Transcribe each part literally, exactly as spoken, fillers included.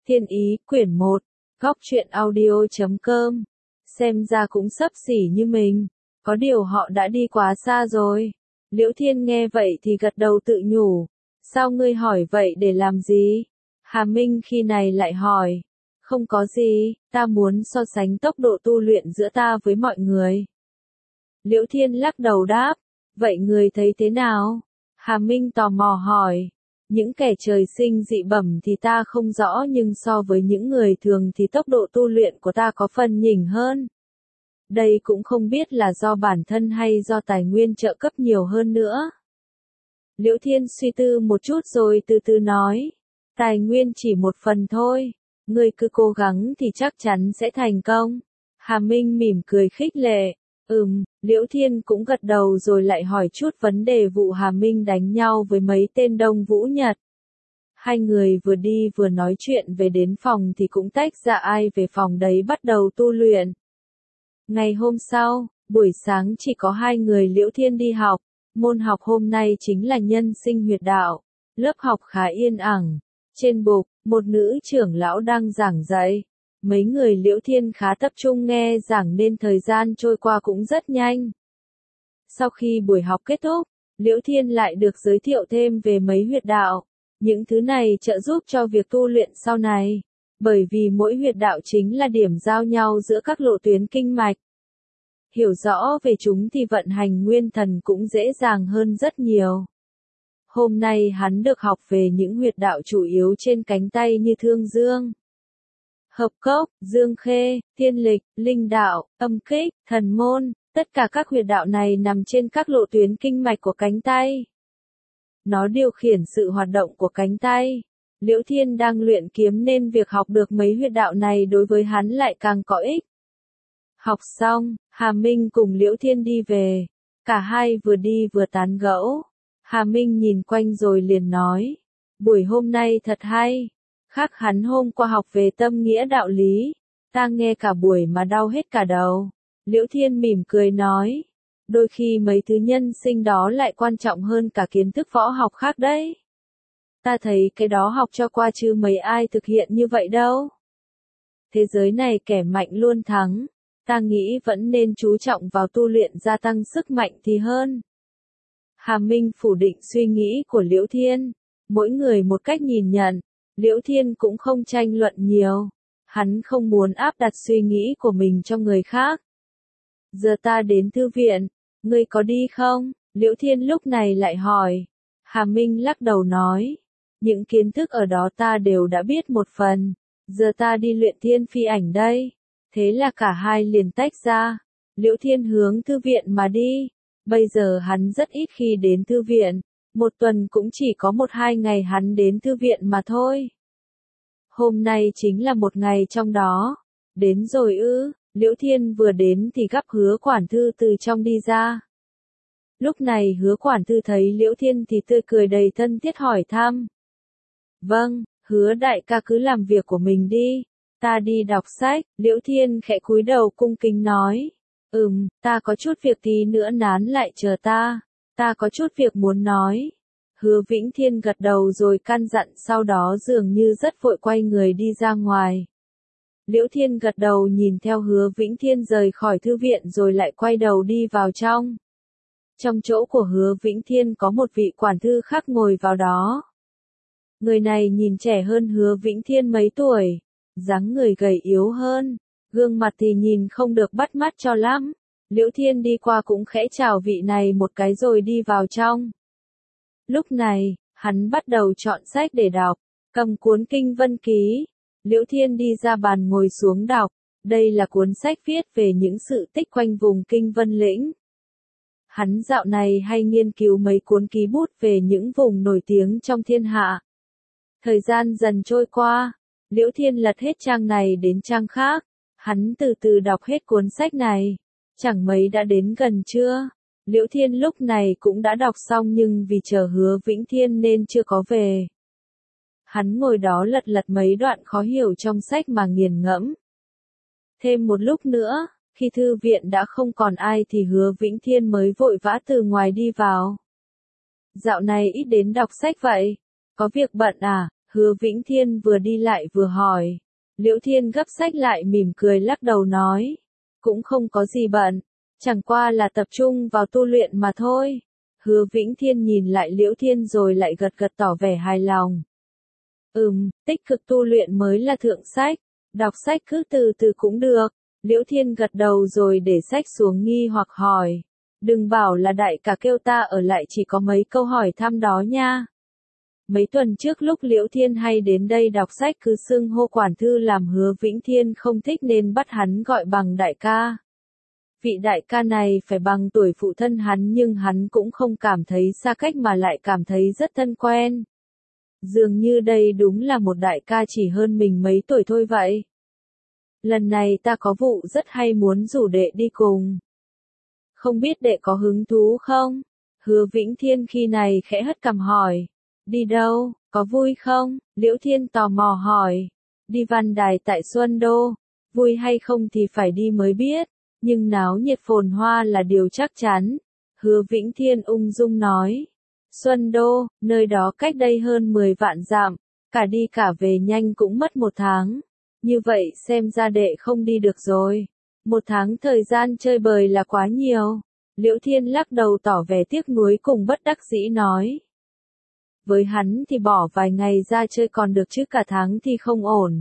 Thiên ý, quyển một, góc truyện audio chấm com. Xem ra cũng xấp xỉ như mình, có điều họ đã đi quá xa rồi. Liễu Thiên nghe vậy thì gật đầu tự nhủ, sao ngươi hỏi vậy để làm gì? Hà Minh khi này lại hỏi, không có gì, ta muốn so sánh tốc độ tu luyện giữa ta với mọi người. Liễu Thiên lắc đầu đáp, vậy người thấy thế nào? Hà Minh tò mò hỏi, những kẻ trời sinh dị bẩm thì ta không rõ, nhưng so với những người thường thì tốc độ tu luyện của ta có phần nhỉnh hơn. Đây cũng không biết là do bản thân hay do tài nguyên trợ cấp nhiều hơn nữa. Liễu Thiên suy tư một chút rồi từ từ nói, tài nguyên chỉ một phần thôi, ngươi cứ cố gắng thì chắc chắn sẽ thành công. Hà Minh mỉm cười khích lệ, ừm, Liễu Thiên cũng gật đầu rồi lại hỏi chút vấn đề vụ Hà Minh đánh nhau với mấy tên Đông Vũ Nhật. Hai người vừa đi vừa nói chuyện, về đến phòng thì cũng tách ra, ai về phòng đấy bắt đầu tu luyện. Ngày hôm sau, buổi sáng chỉ có hai người Liễu Thiên đi học, môn học hôm nay chính là nhân sinh huyệt đạo, lớp học khá yên ắng. Trên bục, một nữ trưởng lão đang giảng dạy. Mấy người Liễu Thiên khá tập trung nghe giảng nên thời gian trôi qua cũng rất nhanh. Sau khi buổi học kết thúc, Liễu Thiên lại được giới thiệu thêm về mấy huyệt đạo. Những thứ này trợ giúp cho việc tu luyện sau này, bởi vì mỗi huyệt đạo chính là điểm giao nhau giữa các lộ tuyến kinh mạch. Hiểu rõ về chúng thì vận hành nguyên thần cũng dễ dàng hơn rất nhiều. Hôm nay hắn được học về những huyệt đạo chủ yếu trên cánh tay như Thương Dương, Hợp Cốc, Dương Khê, Thiên Lịch, Linh Đạo, Âm Kích, Thần Môn. Tất cả các huyệt đạo này nằm trên các lộ tuyến kinh mạch của cánh tay. Nó điều khiển sự hoạt động của cánh tay. Liễu Thiên đang luyện kiếm nên việc học được mấy huyệt đạo này đối với hắn lại càng có ích. Học xong, Hà Minh cùng Liễu Thiên đi về. Cả hai vừa đi vừa tán gẫu. Hà Minh nhìn quanh rồi liền nói, buổi hôm nay thật hay. Khác hắn hôm qua học về tâm nghĩa đạo lý, ta nghe cả buổi mà đau hết cả đầu. Liễu Thiên mỉm cười nói, đôi khi mấy thứ nhân sinh đó lại quan trọng hơn cả kiến thức võ học khác đấy. Ta thấy cái đó học cho qua chứ mấy ai thực hiện như vậy đâu. Thế giới này kẻ mạnh luôn thắng, ta nghĩ vẫn nên chú trọng vào tu luyện gia tăng sức mạnh thì hơn. Hà Minh phủ định suy nghĩ của Liễu Thiên, mỗi người một cách nhìn nhận. Liễu Thiên cũng không tranh luận nhiều, hắn không muốn áp đặt suy nghĩ của mình cho người khác. Giờ ta đến thư viện, ngươi có đi không? Liễu Thiên lúc này lại hỏi. Hà Minh lắc đầu nói, những kiến thức ở đó ta đều đã biết một phần, giờ ta đi luyện thiên phi ảnh đây. Thế là cả hai liền tách ra. Liễu Thiên hướng thư viện mà đi. Bây giờ hắn rất ít khi đến thư viện, một tuần cũng chỉ có một hai ngày hắn đến thư viện mà thôi. Hôm nay chính là một ngày trong đó. Đến rồi ư? Liễu Thiên vừa đến thì gắp Hứa quản thư từ trong đi ra. Lúc này Hứa quản thư thấy Liễu Thiên thì tươi cười đầy thân thiết hỏi thăm. Vâng, Hứa đại ca cứ làm việc của mình đi, ta đi đọc sách. Liễu Thiên khẽ cúi đầu cung kính nói. Ừm, ta có chút việc tí nữa nán lại chờ ta, ta có chút việc muốn nói. Hứa Vĩnh Thiên gật đầu rồi căn dặn, sau đó dường như rất vội quay người đi ra ngoài. Liễu Thiên gật đầu nhìn theo Hứa Vĩnh Thiên rời khỏi thư viện rồi lại quay đầu đi vào trong. Trong chỗ của Hứa Vĩnh Thiên có một vị quản thư khác ngồi vào đó. Người này nhìn trẻ hơn Hứa Vĩnh Thiên mấy tuổi, dáng người gầy yếu hơn, gương mặt thì nhìn không được bắt mắt cho lắm. Liễu Thiên đi qua cũng khẽ chào vị này một cái rồi đi vào trong. Lúc này, hắn bắt đầu chọn sách để đọc, cầm cuốn Kinh Vân Ký. Liễu Thiên đi ra bàn ngồi xuống đọc, đây là cuốn sách viết về những sự tích quanh vùng Kinh Vân Lĩnh. Hắn dạo này hay nghiên cứu mấy cuốn ký bút về những vùng nổi tiếng trong thiên hạ. Thời gian dần trôi qua, Liễu Thiên lật hết trang này đến trang khác, hắn từ từ đọc hết cuốn sách này. Chẳng mấy đã đến gần trưa. Liễu Thiên lúc này cũng đã đọc xong nhưng vì chờ Hứa Vĩnh Thiên nên chưa có về. Hắn ngồi đó lật lật mấy đoạn khó hiểu trong sách mà nghiền ngẫm. Thêm một lúc nữa, khi thư viện đã không còn ai thì Hứa Vĩnh Thiên mới vội vã từ ngoài đi vào. Dạo này ít đến đọc sách vậy, có việc bận à? Hứa Vĩnh Thiên vừa đi lại vừa hỏi. Liễu Thiên gấp sách lại mỉm cười lắc đầu nói. Cũng không có gì bận, chẳng qua là tập trung vào tu luyện mà thôi. Hứa Vĩnh Thiên nhìn lại Liễu Thiên rồi lại gật gật tỏ vẻ hài lòng. Ừm, tích cực tu luyện mới là thượng sách, đọc sách cứ từ từ cũng được. Liễu Thiên gật đầu rồi để sách xuống nghi hoặc hỏi. Đừng bảo là đại ca kêu ta ở lại chỉ có mấy câu hỏi thăm đó nha. Mấy tuần trước lúc Liễu Thiên hay đến đây đọc sách cứ xưng hô quản thư làm Hứa Vĩnh Thiên không thích nên bắt hắn gọi bằng đại ca. Vị đại ca này phải bằng tuổi phụ thân hắn nhưng hắn cũng không cảm thấy xa cách mà lại cảm thấy rất thân quen. Dường như đây đúng là một đại ca chỉ hơn mình mấy tuổi thôi vậy. Lần này ta có vụ rất hay muốn rủ đệ đi cùng. Không biết đệ có hứng thú không? Hứa Vĩnh Thiên khi này khẽ hất cằm hỏi. Đi đâu, có vui không? Liễu Thiên tò mò hỏi. Đi Văn Đài tại Xuân Đô. Vui hay không thì phải đi mới biết. Nhưng náo nhiệt phồn hoa là điều chắc chắn. Hứa Vĩnh Thiên ung dung nói. Xuân Đô, nơi đó cách đây hơn mười vạn dặm. Cả đi cả về nhanh cũng mất một tháng. Như vậy xem ra đệ không đi được rồi. Một tháng thời gian chơi bời là quá nhiều. Liễu Thiên lắc đầu tỏ vẻ tiếc nuối cùng bất đắc dĩ nói. Với hắn thì bỏ vài ngày ra chơi còn được chứ cả tháng thì không ổn.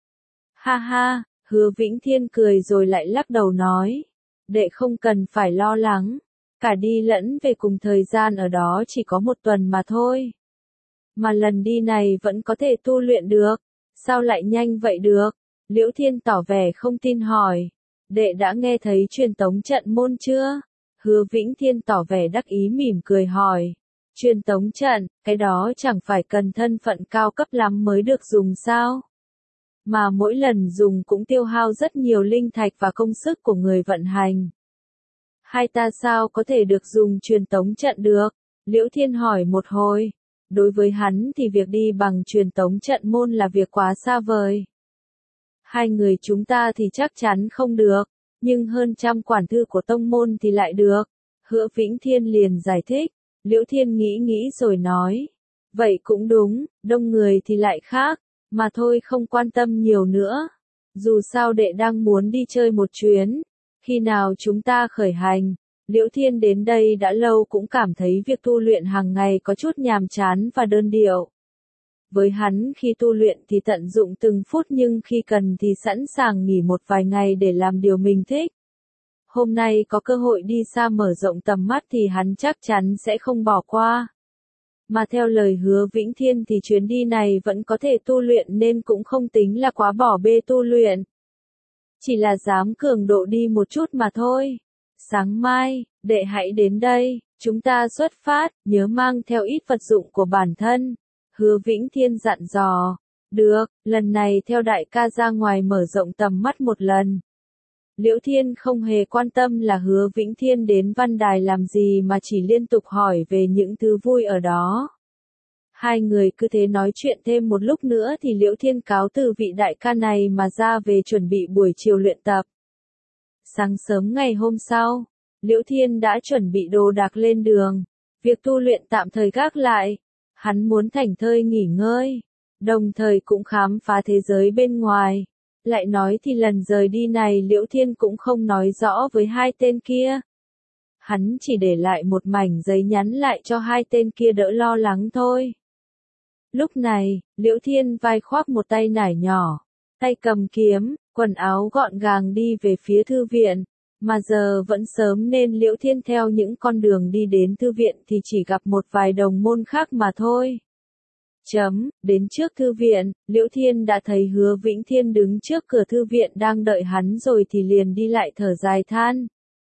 Ha ha, Hứa Vĩnh Thiên cười rồi lại lắc đầu nói. Đệ không cần phải lo lắng. Cả đi lẫn về cùng thời gian ở đó chỉ có một tuần mà thôi. Mà lần đi này vẫn có thể tu luyện được. Sao lại nhanh vậy được? Liễu Thiên tỏ vẻ không tin hỏi. Đệ đã nghe thấy truyền tống trận môn chưa? Hứa Vĩnh Thiên tỏ vẻ đắc ý mỉm cười hỏi. Truyền tống trận, cái đó chẳng phải cần thân phận cao cấp lắm mới được dùng sao? Mà mỗi lần dùng cũng tiêu hao rất nhiều linh thạch và công sức của người vận hành. Hai ta sao có thể được dùng truyền tống trận được? Liễu Thiên hỏi một hồi. Đối với hắn thì việc đi bằng truyền tống trận môn là việc quá xa vời. Hai người chúng ta thì chắc chắn không được, nhưng hơn trăm quản thư của tông môn thì lại được. Hứa Vĩnh Thiên liền giải thích. Liễu Thiên nghĩ nghĩ rồi nói. Vậy cũng đúng, đông người thì lại khác, mà thôi không quan tâm nhiều nữa. Dù sao đệ đang muốn đi chơi một chuyến. Khi nào chúng ta khởi hành? Liễu Thiên đến đây đã lâu cũng cảm thấy việc tu luyện hàng ngày có chút nhàm chán và đơn điệu. Với hắn khi tu luyện thì tận dụng từng phút nhưng khi cần thì sẵn sàng nghỉ một vài ngày để làm điều mình thích. Hôm nay có cơ hội đi xa mở rộng tầm mắt thì hắn chắc chắn sẽ không bỏ qua. Mà theo lời Hứa Vĩnh Thiên thì chuyến đi này vẫn có thể tu luyện nên cũng không tính là quá bỏ bê tu luyện. Chỉ là dám cường độ đi một chút mà thôi. Sáng mai, đệ hãy đến đây, chúng ta xuất phát, nhớ mang theo ít vật dụng của bản thân. Hứa Vĩnh Thiên dặn dò. Được, lần này theo đại ca ra ngoài mở rộng tầm mắt một lần. Liễu Thiên không hề quan tâm là Hứa Vĩnh Thiên đến Văn Đài làm gì mà chỉ liên tục hỏi về những thứ vui ở đó. Hai người cứ thế nói chuyện thêm một lúc nữa thì Liễu Thiên cáo từ vị đại ca này mà ra về chuẩn bị buổi chiều luyện tập. Sáng sớm ngày hôm sau, Liễu Thiên đã chuẩn bị đồ đạc lên đường. Việc tu luyện tạm thời gác lại. Hắn muốn thảnh thơi nghỉ ngơi, đồng thời cũng khám phá thế giới bên ngoài. Lại nói thì lần rời đi này Liễu Thiên cũng không nói rõ với hai tên kia. Hắn chỉ để lại một mảnh giấy nhắn lại cho hai tên kia đỡ lo lắng thôi. Lúc này, Liễu Thiên vai khoác một tay nải nhỏ, tay cầm kiếm, quần áo gọn gàng đi về phía thư viện. Mà giờ vẫn sớm nên Liễu Thiên theo những con đường đi đến thư viện thì chỉ gặp một vài đồng môn khác mà thôi. Chấm, đến trước thư viện, Liễu Thiên đã thấy Hứa Vĩnh Thiên đứng trước cửa thư viện đang đợi hắn rồi thì liền đi lại thở dài than.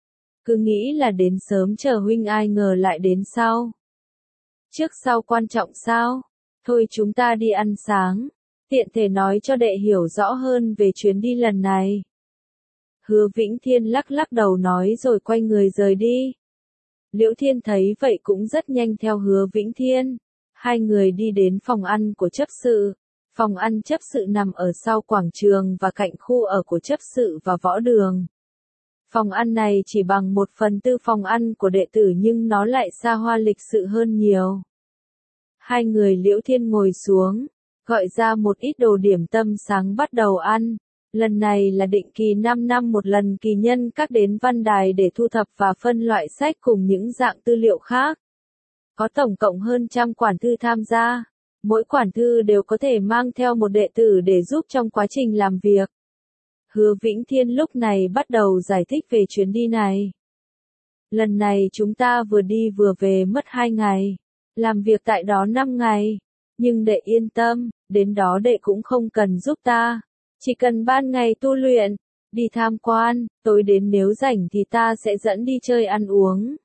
Cứ nghĩ là đến sớm chờ huynh ai ngờ lại đến sau. Trước sau quan trọng sao? Thôi chúng ta đi ăn sáng, tiện thể nói cho đệ hiểu rõ hơn về chuyến đi lần này. Hứa Vĩnh Thiên lắc lắc đầu nói rồi quay người rời đi. Liễu Thiên thấy vậy cũng rất nhanh theo Hứa Vĩnh Thiên. Hai người đi đến phòng ăn của chấp sự. Phòng ăn chấp sự nằm ở sau quảng trường và cạnh khu ở của chấp sự và võ đường. Phòng ăn này chỉ bằng một phần tư phòng ăn của đệ tử nhưng nó lại xa hoa lịch sự hơn nhiều. Hai người Liễu Thiên ngồi xuống. gọi ra một ít đồ điểm tâm sáng bắt đầu ăn. Lần này là định kỳ năm năm một lần kỳ nhân các đến văn đài để thu thập và phân loại sách cùng những dạng tư liệu khác. Có tổng cộng hơn trăm quản thư tham gia. Mỗi quản thư đều có thể mang theo một đệ tử để giúp trong quá trình làm việc. Hứa Vĩnh Thiên lúc này bắt đầu giải thích về chuyến đi này. Lần này chúng ta vừa đi vừa về mất hai ngày. Làm việc tại đó năm ngày. Nhưng đệ yên tâm, đến đó đệ cũng không cần giúp ta. Chỉ cần ban ngày tu luyện, đi tham quan, tối đến nếu rảnh thì ta sẽ dẫn đi chơi ăn uống.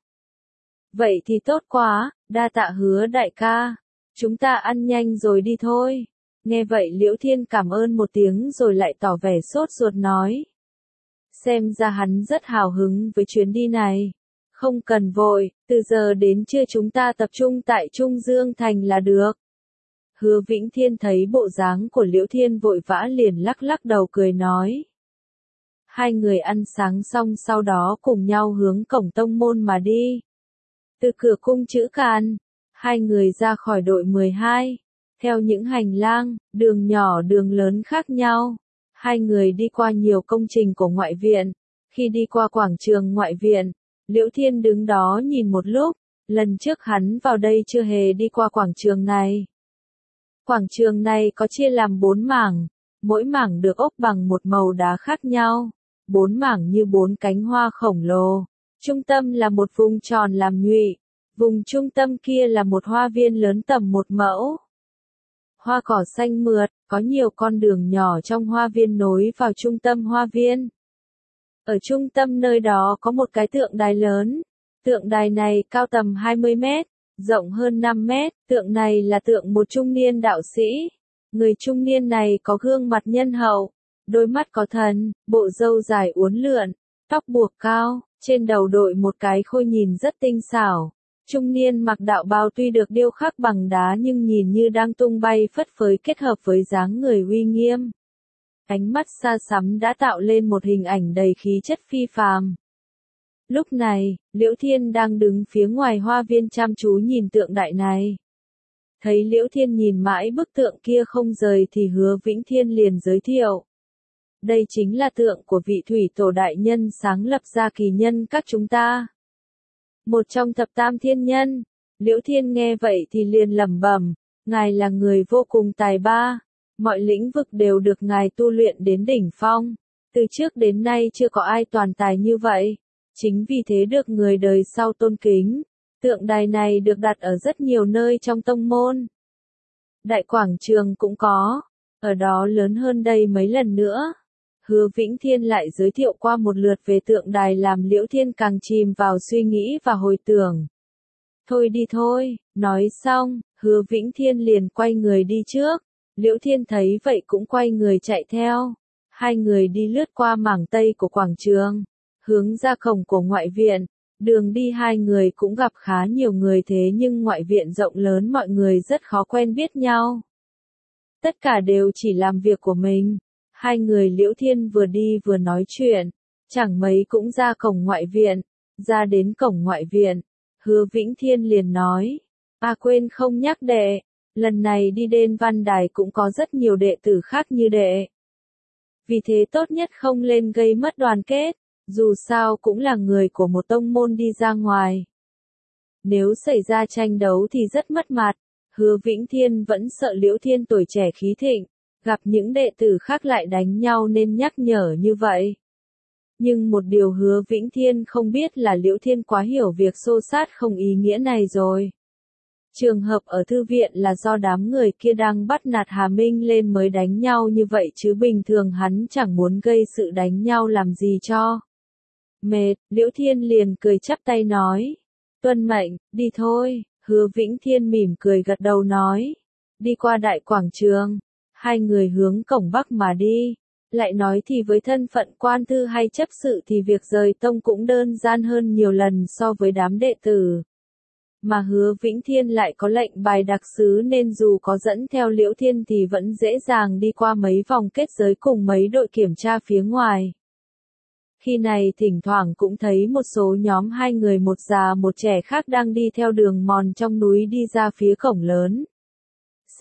Vậy thì tốt quá, đa tạ Hứa đại ca. Chúng ta ăn nhanh rồi đi thôi. Nghe vậy Liễu Thiên cảm ơn một tiếng rồi lại tỏ vẻ sốt ruột nói. Xem ra hắn rất hào hứng với chuyến đi này. Không cần vội, từ giờ đến trưa chúng ta tập trung tại Trung Dương Thành là được. Hứa Vĩnh Thiên thấy bộ dáng của Liễu Thiên vội vã liền lắc lắc đầu cười nói. Hai người ăn sáng xong sau đó cùng nhau hướng cổng tông môn mà đi. Từ cửa cung Chữ Càn, hai người ra khỏi đội mười hai. Theo những hành lang, đường nhỏ đường lớn khác nhau. Hai người đi qua nhiều công trình của ngoại viện. Khi đi qua quảng trường ngoại viện, Liễu Thiên đứng đó nhìn một lúc. Lần trước hắn vào đây chưa hề đi qua quảng trường này. Quảng trường này có chia làm bốn mảng, mỗi mảng được ốp bằng một màu đá khác nhau, bốn mảng như bốn cánh hoa khổng lồ. Trung tâm là một vùng tròn làm nhụy, vùng trung tâm kia là một hoa viên lớn tầm một mẫu. Hoa cỏ xanh mượt, có nhiều con đường nhỏ trong hoa viên nối vào trung tâm hoa viên. Ở trung tâm nơi đó có một cái tượng đài lớn, tượng đài này cao tầm hai mươi mét. Rộng hơn năm mét, tượng này là tượng một trung niên đạo sĩ. Người trung niên này có gương mặt nhân hậu, đôi mắt có thần, bộ râu dài uốn lượn, tóc buộc cao, trên đầu đội một cái khôi nhìn rất tinh xảo. Trung niên mặc đạo bào tuy được điêu khắc bằng đá nhưng nhìn như đang tung bay phất phới kết hợp với dáng người uy nghiêm. Ánh mắt xa xăm đã tạo lên một hình ảnh đầy khí chất phi phàm. Lúc này, Liễu Thiên đang đứng phía ngoài hoa viên chăm chú nhìn tượng đài này. Thấy Liễu Thiên nhìn mãi bức tượng kia không rời thì Hứa Vĩnh Thiên liền giới thiệu. Đây chính là tượng của vị thủy tổ đại nhân sáng lập ra kỳ nhân các chúng ta. Một trong thập tam thiên nhân. Liễu Thiên nghe vậy thì liền lẩm bẩm, ngài là người vô cùng tài ba. Mọi lĩnh vực đều được ngài tu luyện đến đỉnh phong. Từ trước đến nay chưa có ai toàn tài như vậy. Chính vì thế được người đời sau tôn kính. Tượng đài này được đặt ở rất nhiều nơi trong tông môn. Đại quảng trường cũng có, ở đó lớn hơn đây mấy lần nữa. Hứa Vĩnh Thiên lại giới thiệu qua một lượt về tượng đài làm Liễu Thiên càng chìm vào suy nghĩ và hồi tưởng. Thôi đi thôi, nói xong, Hứa Vĩnh Thiên liền quay người đi trước. Liễu Thiên thấy vậy cũng quay người chạy theo. Hai người đi lướt qua mảng tây của quảng trường, hướng ra cổng của ngoại viện. Đường đi hai người cũng gặp khá nhiều người thế nhưng ngoại viện rộng lớn mọi người rất khó quen biết nhau. Tất cả đều chỉ làm việc của mình. Hai người Liễu Thiên vừa đi vừa nói chuyện, chẳng mấy cũng ra cổng ngoại viện. Ra đến cổng ngoại viện, Hứa Vĩnh Thiên liền nói, à quên không nhắc đệ, lần này đi đến văn đài cũng có rất nhiều đệ tử khác như đệ. Vì thế tốt nhất không lên gây mất đoàn kết, dù sao cũng là người của một tông môn đi ra ngoài. Nếu xảy ra tranh đấu thì rất mất mặt. Hứa Vĩnh Thiên vẫn sợ Liễu Thiên tuổi trẻ khí thịnh, gặp những đệ tử khác lại đánh nhau nên nhắc nhở như vậy. Nhưng một điều Hứa Vĩnh Thiên không biết là Liễu Thiên quá hiểu việc xô sát không ý nghĩa này rồi. Trường hợp ở thư viện là do đám người kia đang bắt nạt Hà Minh lên mới đánh nhau như vậy chứ bình thường hắn chẳng muốn gây sự đánh nhau làm gì cho. Mệt, Liễu Thiên liền cười chắp tay nói. Tuân mệnh, đi thôi. Hứa Vĩnh Thiên mỉm cười gật đầu nói. Đi qua đại quảng trường, hai người hướng cổng bắc mà đi. Lại nói thì với thân phận quan thư hay chấp sự thì việc rời tông cũng đơn giản hơn nhiều lần so với đám đệ tử. Mà Hứa Vĩnh Thiên lại có lệnh bài đặc sứ nên dù có dẫn theo Liễu Thiên thì vẫn dễ dàng đi qua mấy vòng kết giới cùng mấy đội kiểm tra phía ngoài. Khi này thỉnh thoảng cũng thấy một số nhóm hai người một già một trẻ khác đang đi theo đường mòn trong núi đi ra phía cổng lớn.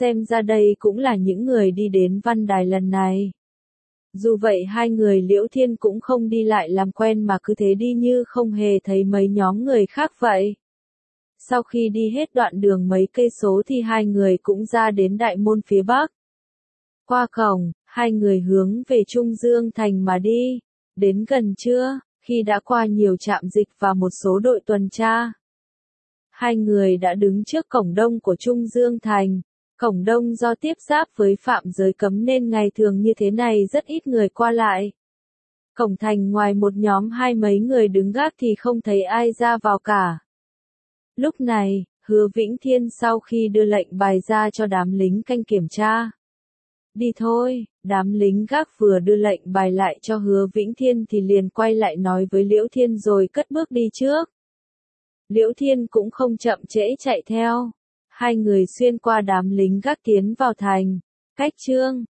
xem ra đây cũng là những người đi đến văn đài lần này. Dù vậy hai người Liễu Thiên cũng không đi lại làm quen mà cứ thế đi như không hề thấy mấy nhóm người khác vậy. Sau khi đi hết đoạn đường mấy cây số thì hai người cũng ra đến đại môn phía bắc. Qua cổng, hai người hướng về Trung Dương Thành mà đi. Đến gần trưa, khi đã qua nhiều trạm dịch và một số đội tuần tra, hai người đã đứng trước cổng đông của Trung Dương Thành. Cổng đông do tiếp giáp với phạm giới cấm nên ngày thường như thế này rất ít người qua lại. Cổng thành ngoài một nhóm hai mấy người đứng gác thì không thấy ai ra vào cả. Lúc này, Hứa Vĩnh Thiên sau khi đưa lệnh bài ra cho đám lính canh kiểm tra. Đi thôi, đám lính gác vừa đưa lệnh bài lại cho Hứa Vĩnh Thiên thì liền quay lại nói với Liễu Thiên rồi cất bước đi trước. Liễu Thiên cũng không chậm trễ chạy theo. Hai người xuyên qua đám lính gác tiến vào thành. Cách Trương